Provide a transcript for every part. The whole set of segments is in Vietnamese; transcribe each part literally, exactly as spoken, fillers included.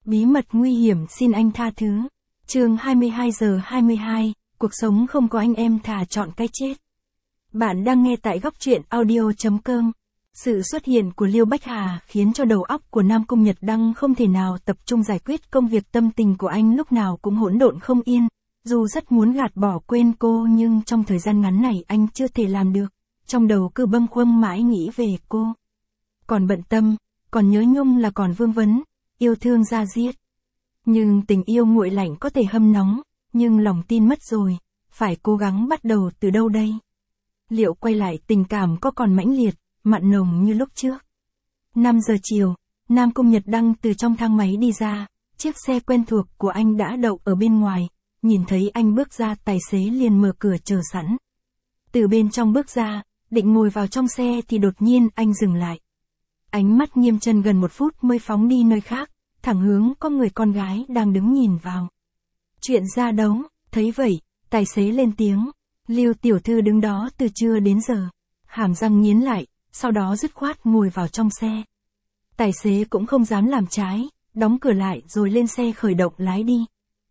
Bí mật nguy hiểm xin anh tha thứ. Chương hai mươi hai giờ hai mươi hai, cuộc sống không có anh em thà chọn cái chết. Bạn đang nghe tại góc truyện audio chấm com. Sự xuất hiện của Liêu Bách Hà khiến cho đầu óc của Nam Cung Nhật Đăng không thể nào tập trung giải quyết công việc, tâm tình của anh lúc nào cũng hỗn độn không yên. Dù rất muốn gạt bỏ quên cô nhưng trong thời gian ngắn này anh chưa thể làm được. Trong đầu cứ bâng khuâng mãi nghĩ về cô. Còn bận tâm, còn nhớ nhung là còn vương vấn, yêu thương da diết. Nhưng tình yêu nguội lạnh có thể hâm nóng, nhưng lòng tin mất rồi, phải cố gắng bắt đầu từ đâu đây? Liệu quay lại tình cảm có còn mãnh liệt, mặn nồng như lúc trước? năm giờ chiều, Nam Cung Nhật Đăng từ trong thang máy đi ra, chiếc xe quen thuộc của anh đã đậu ở bên ngoài, nhìn thấy anh bước ra tài xế liền mở cửa chờ sẵn. Từ bên trong bước ra, định ngồi vào trong xe thì đột nhiên anh dừng lại. Ánh mắt nghiêm chân gần một phút mới phóng đi nơi khác, thẳng hướng có người con gái đang đứng nhìn vào. Chuyện ra đấu, thấy vậy, tài xế lên tiếng, Lưu tiểu thư đứng đó từ trưa đến giờ, hàm răng nghiến lại, sau đó dứt khoát ngồi vào trong xe. Tài xế cũng không dám làm trái, đóng cửa lại rồi lên xe khởi động lái đi.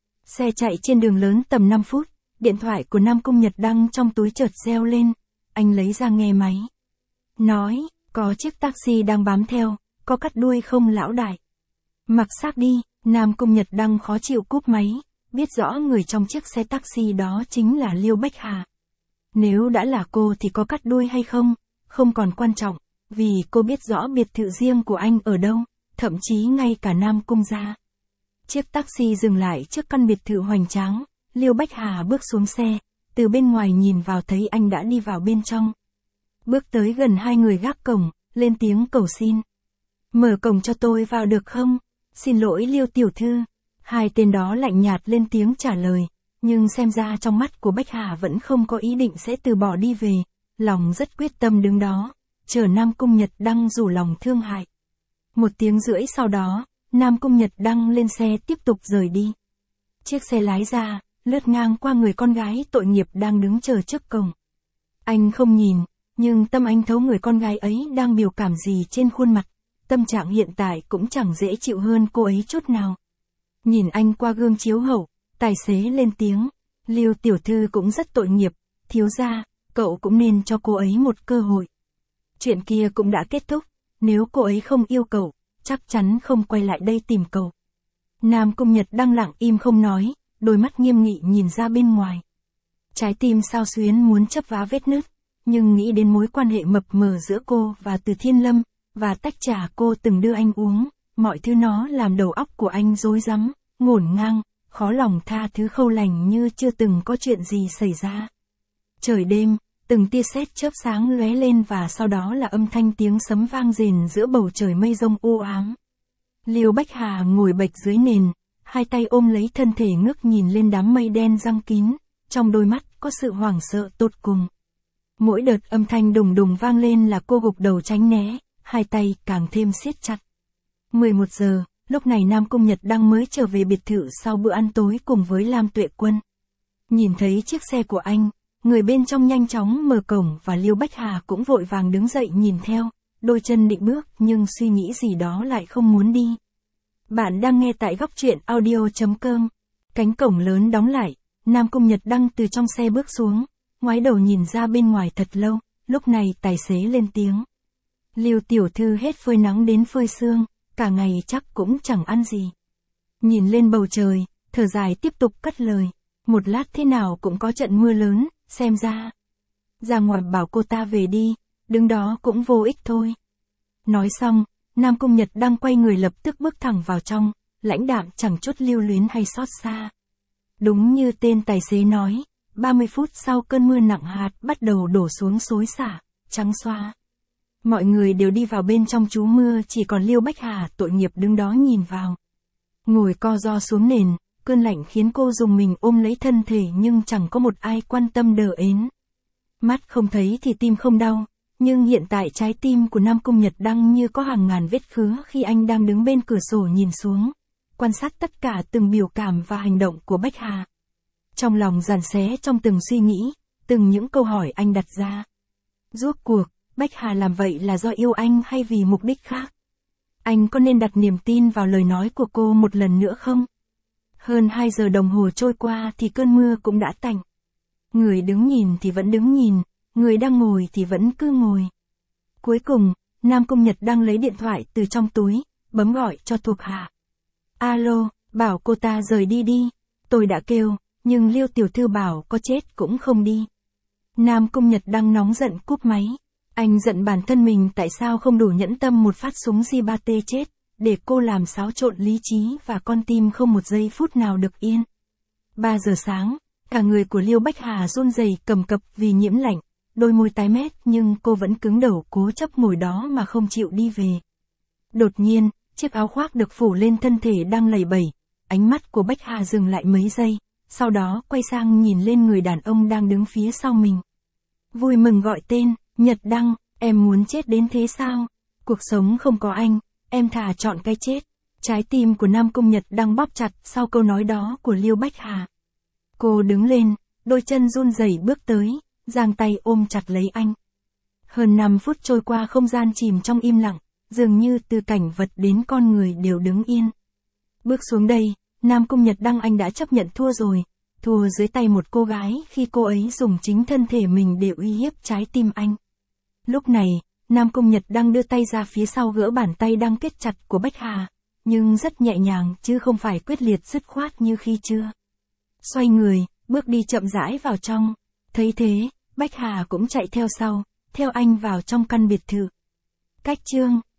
Xe chạy trên đường lớn tầm năm phút, điện thoại của Nam Cung Nhật Đăng trong túi chợt reo lên, anh lấy ra nghe máy. Nói, có chiếc taxi đang bám theo, có cắt đuôi không lão đại? Mặc xác đi, Nam Cung Nhật Đăng khó chịu cúp máy, biết rõ người trong chiếc xe taxi đó chính là Liêu Bách Hà. Nếu đã là cô thì có cắt đuôi hay không, không còn quan trọng, vì cô biết rõ biệt thự riêng của anh ở đâu, thậm chí ngay cả Nam Cung gia. Chiếc taxi dừng lại trước căn biệt thự hoành tráng, Liêu Bách Hà bước xuống xe, từ bên ngoài nhìn vào thấy anh đã đi vào bên trong. Bước tới gần hai người gác cổng, lên tiếng cầu xin. Mở cổng cho tôi vào được không? Xin lỗi Liêu tiểu thư. Hai tên đó lạnh nhạt lên tiếng trả lời, nhưng xem ra trong mắt của Bách Hà vẫn không có ý định sẽ từ bỏ đi về, lòng rất quyết tâm đứng đó, chờ Nam Cung Nhật Đăng rủ lòng thương hại. Một tiếng rưỡi sau đó, Nam Cung Nhật Đăng lên xe tiếp tục rời đi. Chiếc xe lái ra, lướt ngang qua người con gái tội nghiệp đang đứng chờ trước cổng. Anh không nhìn, nhưng tâm anh thấu người con gái ấy đang biểu cảm gì trên khuôn mặt, tâm trạng hiện tại cũng chẳng dễ chịu hơn cô ấy chút nào. Nhìn anh qua gương chiếu hậu, tài xế lên tiếng, Liêu tiểu thư cũng rất tội nghiệp, thiếu gia, cậu cũng nên cho cô ấy một cơ hội. Chuyện kia cũng đã kết thúc, nếu cô ấy không yêu cậu, chắc chắn không quay lại đây tìm cậu. Nam Cung Nhật Đăng lặng im không nói, đôi mắt nghiêm nghị nhìn ra bên ngoài. Trái tim xao xuyến muốn chấp vá vết nứt, nhưng nghĩ đến mối quan hệ mập mờ giữa cô và Từ Thiên Lâm, và tách trà cô từng đưa anh uống, mọi thứ nó làm đầu óc của anh rối rắm, ngổn ngang, khó lòng tha thứ Khâu Lành như chưa từng có chuyện gì xảy ra. Trời đêm, từng tia sét chớp sáng lóe lên và sau đó là âm thanh tiếng sấm vang rền giữa bầu trời mây rông u ám. Liêu Bách Hà ngồi bệt dưới nền, hai tay ôm lấy thân thể ngước nhìn lên đám mây đen giăng kín, trong đôi mắt có sự hoảng sợ tột cùng. Mỗi đợt âm thanh đùng đùng vang lên là cô gục đầu tránh né, hai tay càng thêm siết chặt. mười một giờ, lúc này Nam Cung Nhật Đăng mới trở về biệt thự sau bữa ăn tối cùng với Lam Tuệ Quân. Nhìn thấy chiếc xe của anh, người bên trong nhanh chóng mở cổng và Liêu Bách Hà cũng vội vàng đứng dậy nhìn theo, đôi chân định bước nhưng suy nghĩ gì đó lại không muốn đi. Bạn đang nghe tại góc truyện audio chấm com. Cánh cổng lớn đóng lại, Nam Cung Nhật Đăng từ trong xe bước xuống, ngoái đầu nhìn ra bên ngoài thật lâu, lúc này tài xế lên tiếng. Liêu tiểu thư hết phơi nắng đến phơi sương, cả ngày chắc cũng chẳng ăn gì. Nhìn lên bầu trời, thở dài tiếp tục cất lời, một lát thế nào cũng có trận mưa lớn, xem ra. Ra ngoài bảo cô ta về đi, đứng đó cũng vô ích thôi. Nói xong, Nam Cung Nhật Đăng quay người lập tức bước thẳng vào trong, lãnh đạm chẳng chút lưu luyến hay xót xa. Đúng như tên tài xế nói, ba mươi phút sau cơn mưa nặng hạt bắt đầu đổ xuống xối xả, trắng xóa. Mọi người đều đi vào bên trong trú mưa, chỉ còn Liêu Bách Hà tội nghiệp đứng đó nhìn vào. Ngồi co ro xuống nền, cơn lạnh khiến cô dùng mình ôm lấy thân thể nhưng chẳng có một ai quan tâm đờ ến. Mắt không thấy thì tim không đau, nhưng hiện tại trái tim của Nam Cung Nhật Đăng như có hàng ngàn vết khứa khi anh đang đứng bên cửa sổ nhìn xuống, quan sát tất cả từng biểu cảm và hành động của Bách Hà. Trong lòng giằng xé trong từng suy nghĩ, từng những câu hỏi anh đặt ra. Rốt cuộc, Bách Hà làm vậy là do yêu anh hay vì mục đích khác? Anh có nên đặt niềm tin vào lời nói của cô một lần nữa không? Hơn hai giờ đồng hồ trôi qua thì cơn mưa cũng đã tạnh. Người đứng nhìn thì vẫn đứng nhìn, người đang ngồi thì vẫn cứ ngồi. Cuối cùng, Nam Cung Nhật đang lấy điện thoại từ trong túi, bấm gọi cho thuộc hạ. Alo, bảo cô ta rời đi đi. Tôi đã kêu, nhưng Liêu tiểu thư bảo có chết cũng không đi. Nam Cung Nhật đang nóng giận cúp máy. Anh giận bản thân mình tại sao không đủ nhẫn tâm một phát súng G ba T chết, để cô làm xáo trộn lý trí và con tim không một giây phút nào được yên. ba giờ sáng, cả người của Liêu Bách Hà run rẩy cầm cập vì nhiễm lạnh, đôi môi tái mét nhưng cô vẫn cứng đầu cố chấp ngồi đó mà không chịu đi về. Đột nhiên, chiếc áo khoác được phủ lên thân thể đang lẩy bẩy, ánh mắt của Bách Hà dừng lại mấy giây, sau đó quay sang nhìn lên người đàn ông đang đứng phía sau mình. Vui mừng gọi tên, Nhật Đăng, em muốn chết đến thế sao? Cuộc sống không có anh, em thà chọn cái chết. Trái tim của Nam Cung Nhật đang bóp chặt sau câu nói đó của Liêu Bách Hà. Cô đứng lên, đôi chân run rẩy bước tới, giang tay ôm chặt lấy anh. Hơn năm phút trôi qua không gian chìm trong im lặng, dường như từ cảnh vật đến con người đều đứng yên. Bước xuống đây, Nam Cung Nhật Đăng anh đã chấp nhận thua rồi, thua dưới tay một cô gái khi cô ấy dùng chính thân thể mình để uy hiếp trái tim anh. Lúc này, Nam Cung Nhật Đăng đưa tay ra phía sau gỡ bàn tay đang kết chặt của Bách Hà, nhưng rất nhẹ nhàng chứ không phải quyết liệt dứt khoát như khi chưa. Xoay người, bước đi chậm rãi vào trong. Thấy thế, Bách Hà cũng chạy theo sau, theo anh vào trong căn biệt thự. Cách chương